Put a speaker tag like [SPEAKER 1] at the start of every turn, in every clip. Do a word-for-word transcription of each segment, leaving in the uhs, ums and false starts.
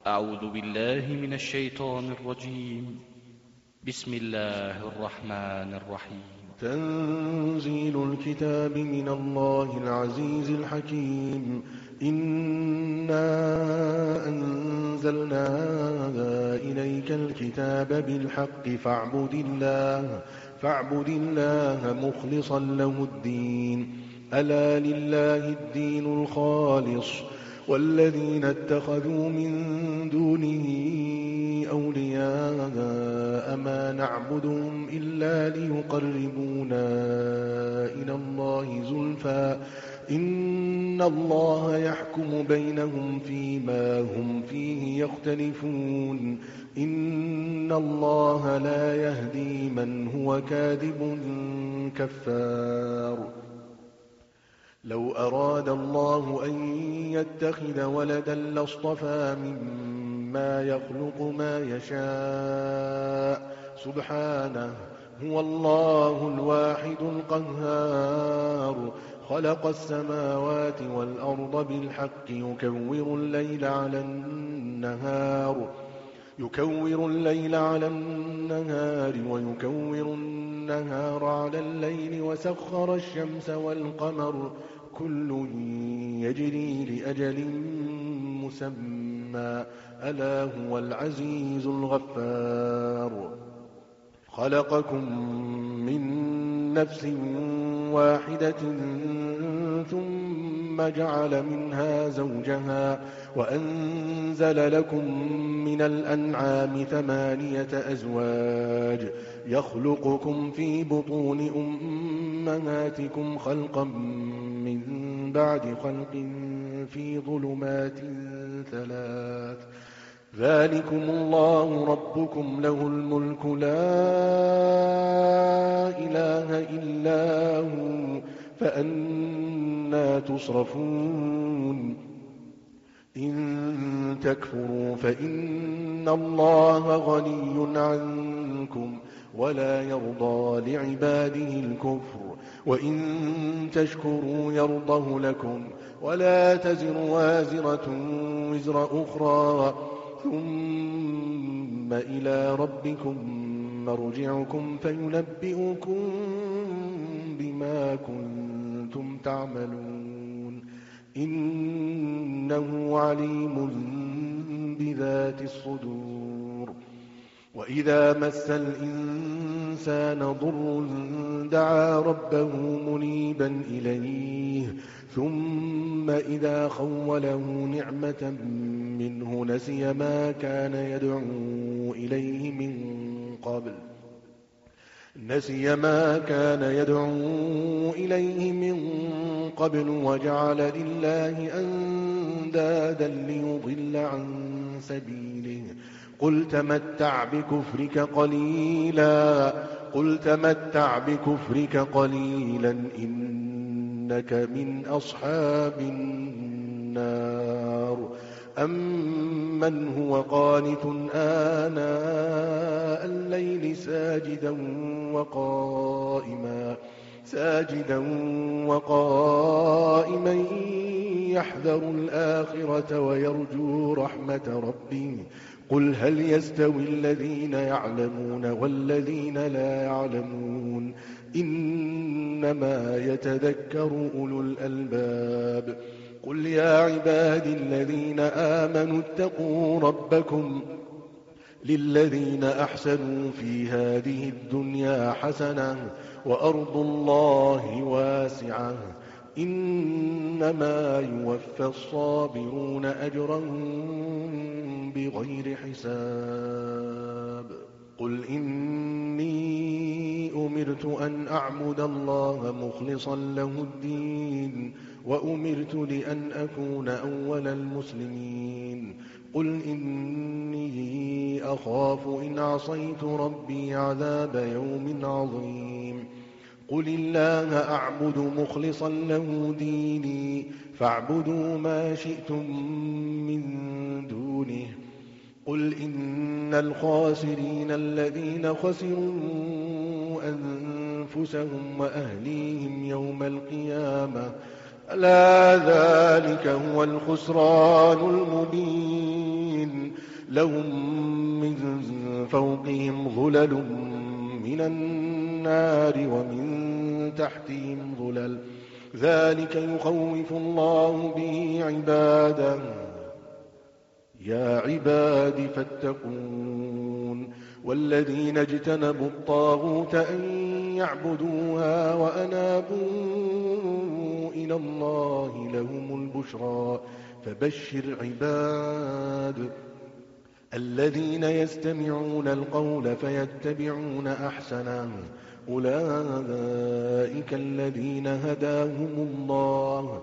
[SPEAKER 1] أعوذ بالله من الشيطان الرجيم. بسم الله الرحمن الرحيم.
[SPEAKER 2] تنزيل الكتاب من الله العزيز الحكيم. إنا أنزلنا إليك الكتاب بالحق فاعبد الله فاعبد الله مخلصا له الدين. ألا لله الدين الخالص والذين اتخذوا من دونه أولياء ما نعبدهم إلا ليقربونا إلى الله زلفى إن الله يحكم بينهم فيما هم فيه يختلفون. إن الله لا يهدي من هو كاذب كفار. لو أراد الله أن يتخذ ولدا لاصطفى مما يخلق ما يشاء سبحانه هو الله الواحد القهار. خلق السماوات والأرض بالحق يكور الليل على النهار يكور الليل على النهار ويكور النهار على الليل وسخر الشمس والقمر كل يجري لأجل مسمى ألا هو العزيز الغفار. خلقكم من نفس واحدة ثم جعل منها زوجها وأنزل لكم من الأنعام ثمانية أزواج يخلقكم في بطون أمهاتكم خلقا من بعد خلق في ظلمات ثلاث ذلكم الله ربكم له الملك لا إله إلا هو فأنى تصرفون. إن تكفروا فإن الله غني عنكم ولا يرضى لعباده الكفر وإن تشكروا يرضه لكم ولا تزر وازرة وزر أخرى ثم إلى ربكم مرجعكم فينبئكم بما كنتم تعملون. إنه عليم بذات الصدور. وإذا مس الإنسان ضر دعا ربه منيبا إليه ثم إذا خوله نعمة منه نسي ما كان يدعو إليه من قبل نسي ما كان يدعو إليه من قبل وجعل لله أندادا ليضل عن سبيله. قل تمتع بكفرك قليلا قل تمتع بكفرك قليلا إنك من أصحاب النار. أمن هو قانت آناء الليل ساجدا وقائما ساجدا وقائما يحذر الآخرة ويرجو رحمة ربه قل هل يستوي الذين يعلمون والذين لا يعلمون إنما يتذكر أولو الألباب. قل يا عبادي الذين آمنوا اتقوا ربكم للذين أحسنوا في هذه الدنيا حسنة وأرض الله واسعة إنما يوفى الصابرون أجرهم بغير حساب. قل إني أمرت أن أعبد الله مخلصا له الدين وأمرت لأن أكون أول المسلمين. قل إني أخاف إن عصيت ربي عذاب يوم عظيم. قل الله أعبد مخلصا له ديني فاعبدوا ما شئتم من دونه. قل إن الخاسرين الذين خسروا أنفسهم وأهليهم يوم القيامة ألا ذلك هو الخسران المبين لهم من فوقهم ظلل من النار ومن تحتهم ظلل ذلك يخوف الله به عباده يا عباد فاتقون والذين اجتنبوا الطاغوت أن يعبدوها وأنابوا إلى الله لهم البشرى فبشر عباد الذين يستمعون القول فيتبعون أحسنه أولئك الذين هداهم الله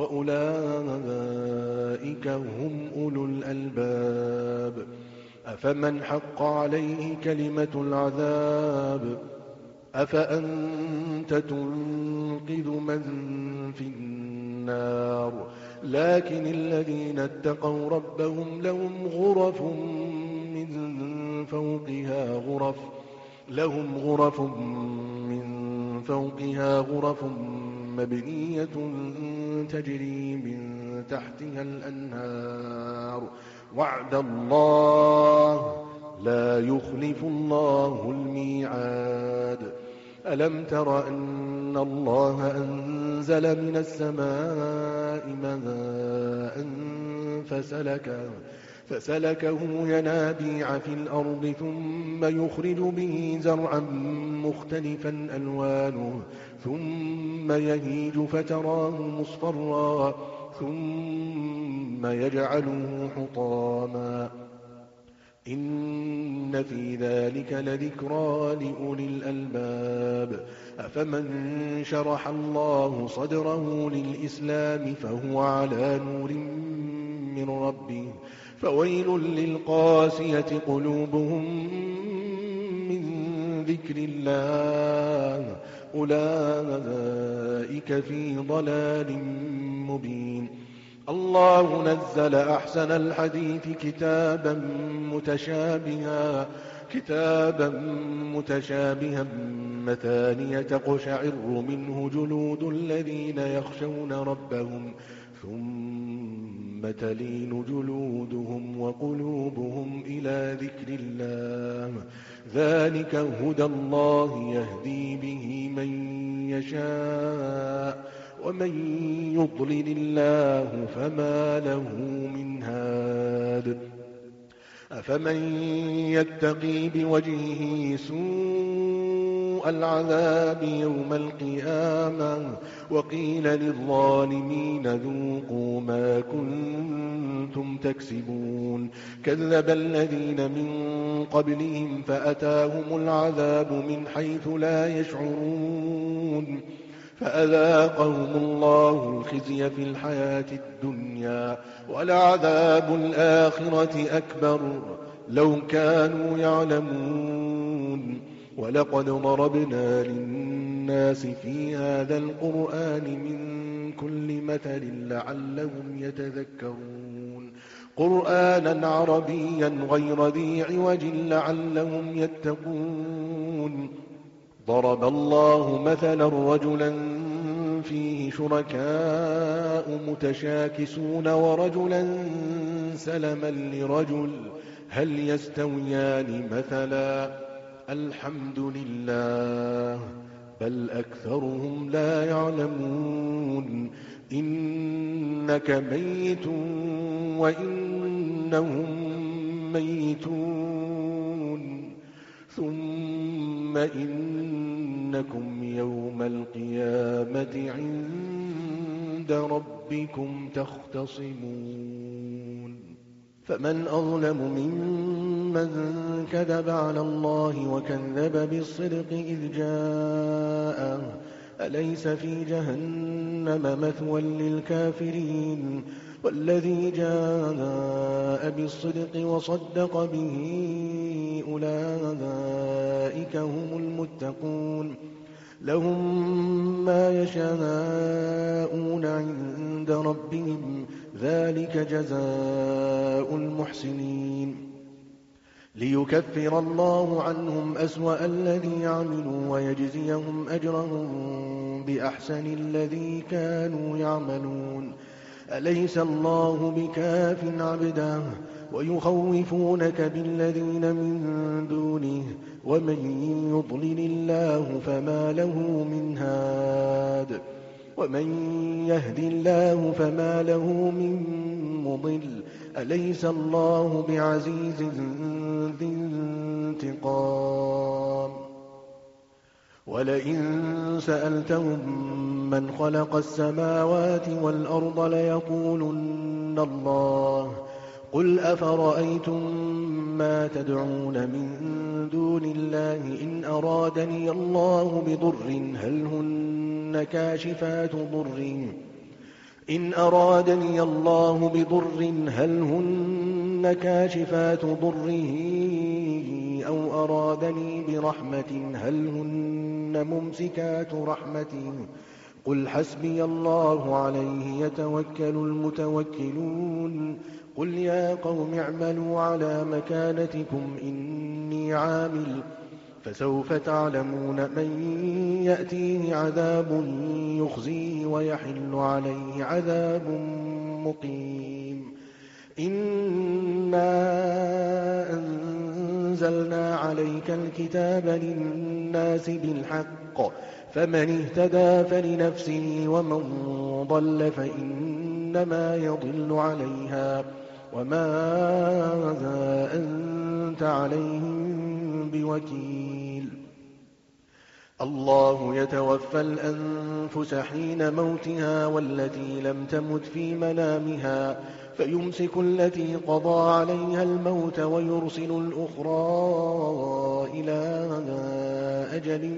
[SPEAKER 2] وأولئك هم أولو الألباب أفمن حق عليه كلمة العذاب أفأنت تنقذ من في النار لكن الذين اتقوا ربهم لهم غرف من فوقها غرف لهم غرف من فوقها غرف مبنية تجري من تحتها الأنهار وعد الله لا يخلف الله الميعاد ألم تر أن الله أنزل من السماء ماء فسلكه فسلكه ينابيع في الأرض ثم يخرج به زرعا مختلفا ألوانه ثم يهيج فتراه مصفرا ثم يجعله حطاما إن في ذلك لذكرى لأولي الألباب أفمن شرح الله صدره للإسلام فهو على نور من ربه فويل للقاسية قلوبهم من ذكر الله أولئك في ضلال مبين الله نزل أحسن الحديث كتابا متشابها كتابا متشابها مثانية تقشعر منه جلود الذين يخشون ربهم ثم تلين جلودهم وقلوبهم إلى ذكر الله ذلك هدى الله يهدي به من يشاء ومن يضلل الله فما له من هاد أفمن يتقي بوجهه سوء العذاب يوم القيامة وقيل للظالمين ذوقوا ما كنتم تكسبون كذب الذين من قبلهم فأتاهم العذاب من حيث لا يشعرون فأذاقهم الله الخزي في الحياة الدنيا ولعذاب الآخرة أكبر لو كانوا يعلمون ولقد ضربنا للناس في هذا القرآن من كل مثل لعلهم يتذكرون قرآنا عربيا غير ذي عوج لعلهم يتقون ضرب الله مثلا رجلا فيه شركاء متشاكسون ورجلا سلما لرجل هل يستويان مثلا الحمد لله بل أكثرهم لا يعلمون إنك ميت وإنهم ميتون ثم إنكم يوم القيامة عند ربكم تختصمون فمن أظلم ممن كذب على الله وكذب بالصدق إذ جاءه أليس في جهنم مثوى للكافرين والذي جاء بالصدق وصدق به أولئك هم المتقون لهم ما يشاءون عند ربهم ذلك جزاء المحسنين ليكفر الله عنهم أسوأ الذي عملوا ويجزيهم أجرهم بأحسن الذي كانوا يعملون. أليس الله بكاف عبده ويخوفونك بالذين من دونه ومن يضلل الله فما له من هاد ومن يهد الله فما له من مضل. أليس الله بعزيز ذي انتقام. ولئن سألتهم من خلق السماوات والأرض ليقولن الله. قل أفرأيتم ما تدعون من دون الله إن أرادني الله بضر هل هن كاشفات ضره إن أرادني الله بضر هل هن كاشفات ضره أو أرادني برحمة هل هن ممسكات رحمته. قل حسبي الله عليه يتوكل المتوكلون. قل يا قوم اعملوا على مكانتكم إني عامل فسوف تعلمون من يأتيه عذاب يخزيه ويحل عليه عذاب مقيم. إنا أنزلنا عليك الكتاب للناس بالحق فمن اهتدى فلنفسه ومن ضل فإنما يضل عليها وما أنت عليهم بوكيل. الله يتوفى الأنفس حين موتها والتي لم تمت في منامها فيمسك التي قضى عليها الموت ويرسل الأخرى إلى أجل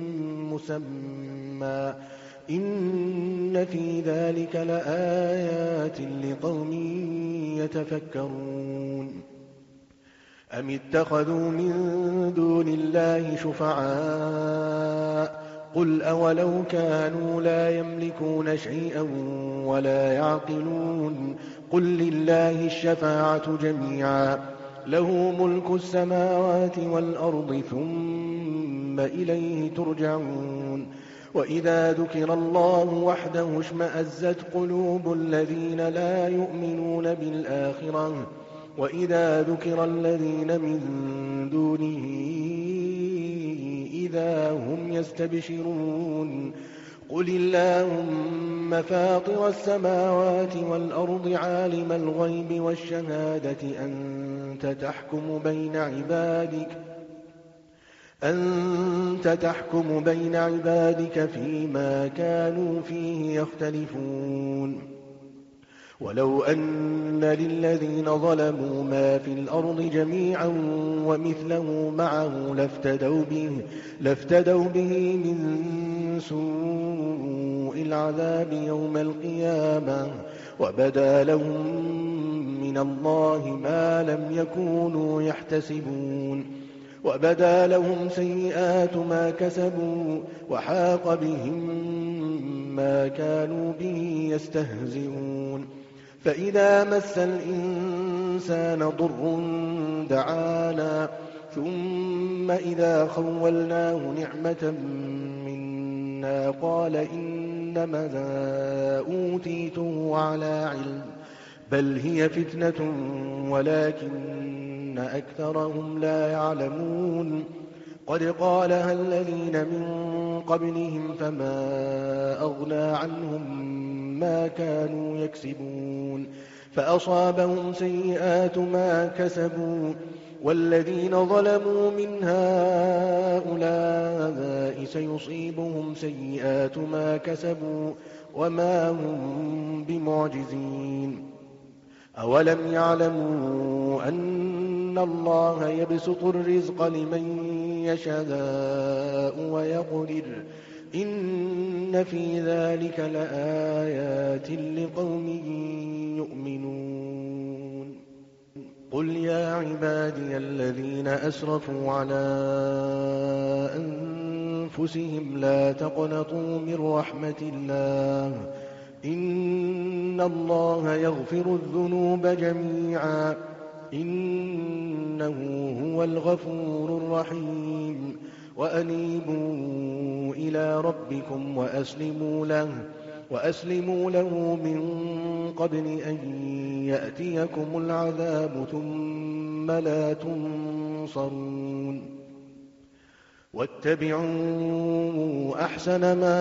[SPEAKER 2] مسمى إن في ذلك لآيات لقوم يتفكرون. أم اتخذوا من دون الله شفعاء قل أولو كانوا لا يملكون شيئا ولا يعقلون. قل لله الشفاعة جميعا له ملك السماوات والأرض ثم إليه ترجعون. وإذا ذكر الله وحده اشمأزت قلوب الذين لا يؤمنون بالآخرة وإذا ذكر الذين من دونه إذا هم يستبشرون. قل اللهم فاطر السماوات والأرض عالم الغيب والشهادة أنت تحكم بين عبادك أنت تحكم بين عبادك فيما كانوا فيه يختلفون. ولو أن للذين ظلموا ما في الأرض جميعا ومثله معه لافتدوا به, لافتدوا به من سوء العذاب يوم القيامة وبدا لهم من الله ما لم يكونوا يحتسبون. وبدا لهم سيئات ما كسبوا وحاق بهم ما كانوا به يستهزئون. فإذا مس الإنسان ضر دعانا ثم إذا خولناه نعمة منا قال إنما أوتيته على علم بل هي فتنة ولكن أكثرهم لا يعلمون. قد قالها الذين من قبلهم فما أغنى عنهم ما كانوا يكسبون فأصابهم سيئات ما كسبوا والذين ظلموا من هؤلاء سيصيبهم سيئات ما كسبوا وما هم بمعجزين. أولم يعلموا أن الله يبسط الرزق لمن يشاء ويقدر إن في ذلك لآيات لقوم يؤمنون. قل يا عبادي الذين أسرفوا على أنفسهم لا تقنطوا من رحمة الله إن الله يغفر الذنوب جميعا إنه هو الغفور الرحيم وأنيبوا إلى ربكم وأسلموا له وأسلموا له من قبل أن يأتيكم العذاب ثم لا تنصرون واتبعوا أحسن ما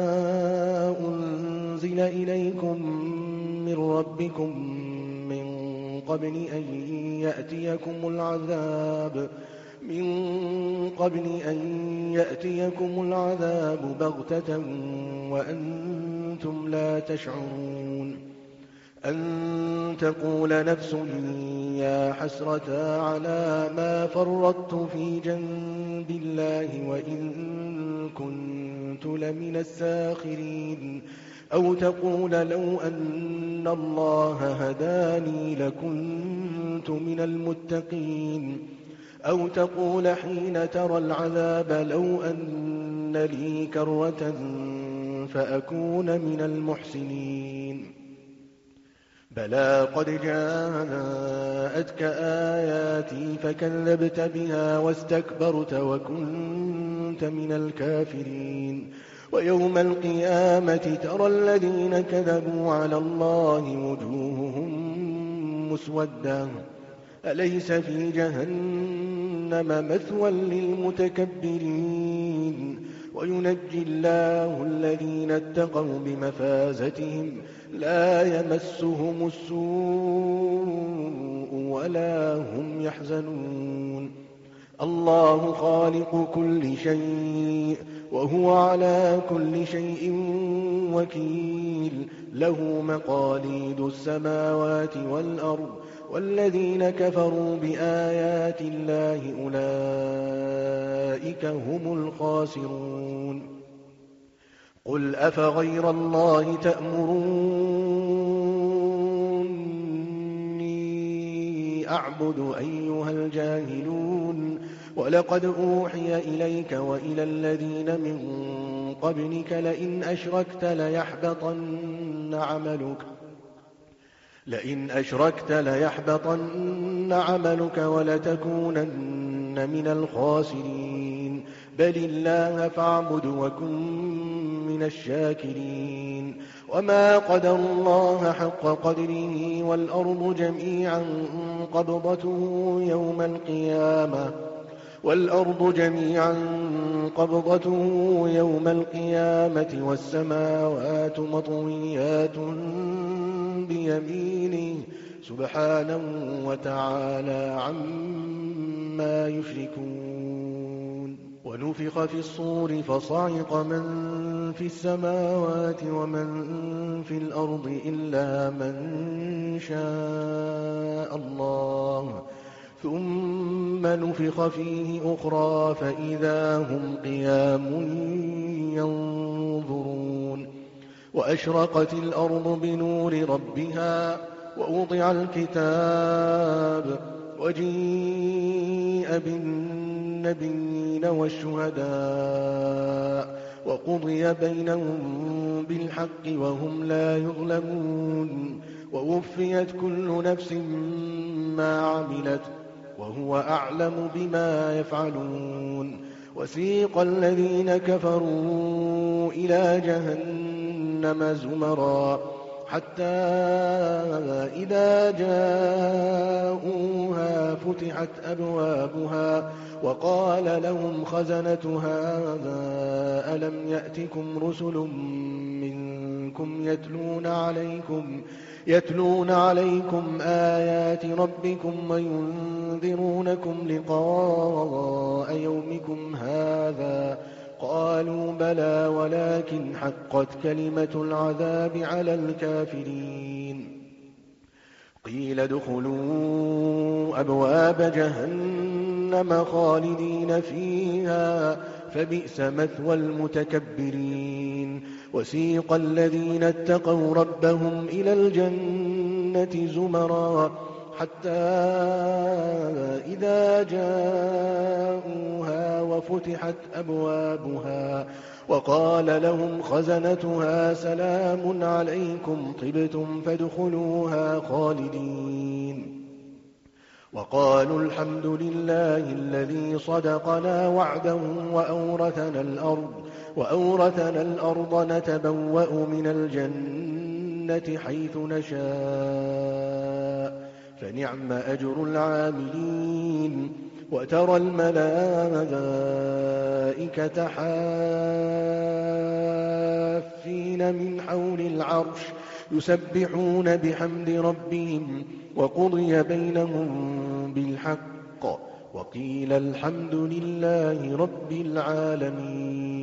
[SPEAKER 2] أنزل إليكم من ربكم من قبل أن يأتيكم العذاب من قبل أن يأتيكم العذاب بغتة وأنتم لا تشعرون أن تقول نفس يا حسرة على ما فرطت في جنب الله وإن كنت لمن الساخرين أو تقول لو أن الله هداني لكنت من المتقين أو تقول حين ترى العذاب لو أن لي كرة فأكون من المحسنين بلى قد جاءتك آياتي فكذبت بها واستكبرت وكنت من الكافرين ويوم القيامة ترى الذين كذبوا على الله وجوههم مسودة أليس في جهنم مثوى للمتكبرين وينجي الله الذين اتقوا بمفازتهم لا يمسهم السوء ولا هم يحزنون الله خالق كل شيء وهو على كل شيء وكيل له مقاليد السماوات والأرض والذين كفروا بآيات الله أولئك هم الخاسرون قل أفغير الله تأمروني أعبد أيها الجاهلون ولقد أوحي إليك وإلى الذين من قبلك لئن أشركت ليحبطن عملك لئن أشركت ليحبطن عملك ولتكونن من الخاسرين بل الله فاعبد وكن من الشاكرين وما قدر الله حق قدره والأرض جميعا قبضته يوم القيامة والأرض جميعا قبضته يوم القيامة والسماوات مطويات بيمينه سبحانه وتعالى عما يشركون ونفخ في الصور فصعق من في السماوات ومن في الأرض إلا من شاء الله ثم نفخ فيه أخرى فإذا هم قيام ينظرون وأشرقت الأرض بنور ربها ووضع الكتاب وجيء بالنبيين والشهداء وقضي بينهم بالحق وهم لا يظلمون ووفيت كل نفس ما عملت وهو أعلم بما يفعلون وسيق الذين كفروا إلى جهنم زمرا حتى إذا جاءوها فتحت أبوابها وقال لهم خزنتها ألم يأتكم رسل منكم يتلون عليكم يتلون عليكم آيات ربكم وينذرونكم لقاء يومكم هذا قالوا بلى ولكن حقت كلمة العذاب على الكافرين قيل ادخلوا أبواب جهنم خالدين فيها فبئس مثوى المتكبرين وسيق الذين اتقوا ربهم إلى الجنة زمرا حتى إذا جاءوها وفتحت أبوابها وقال لهم خزنتها سلام عليكم طبتم فادخلوها خالدين وقالوا الحمد لله الذي صدقنا وعده وأورثنا الأرض, وأورثنا الأرض نتبوأ من الجنة حيث نشاء فنعم أجر العاملين. وترى الملائكة حافين من حول العرش يسبحون بحمد ربهم وقضي بينهم بالحق وقيل الحمد لله رب العالمين.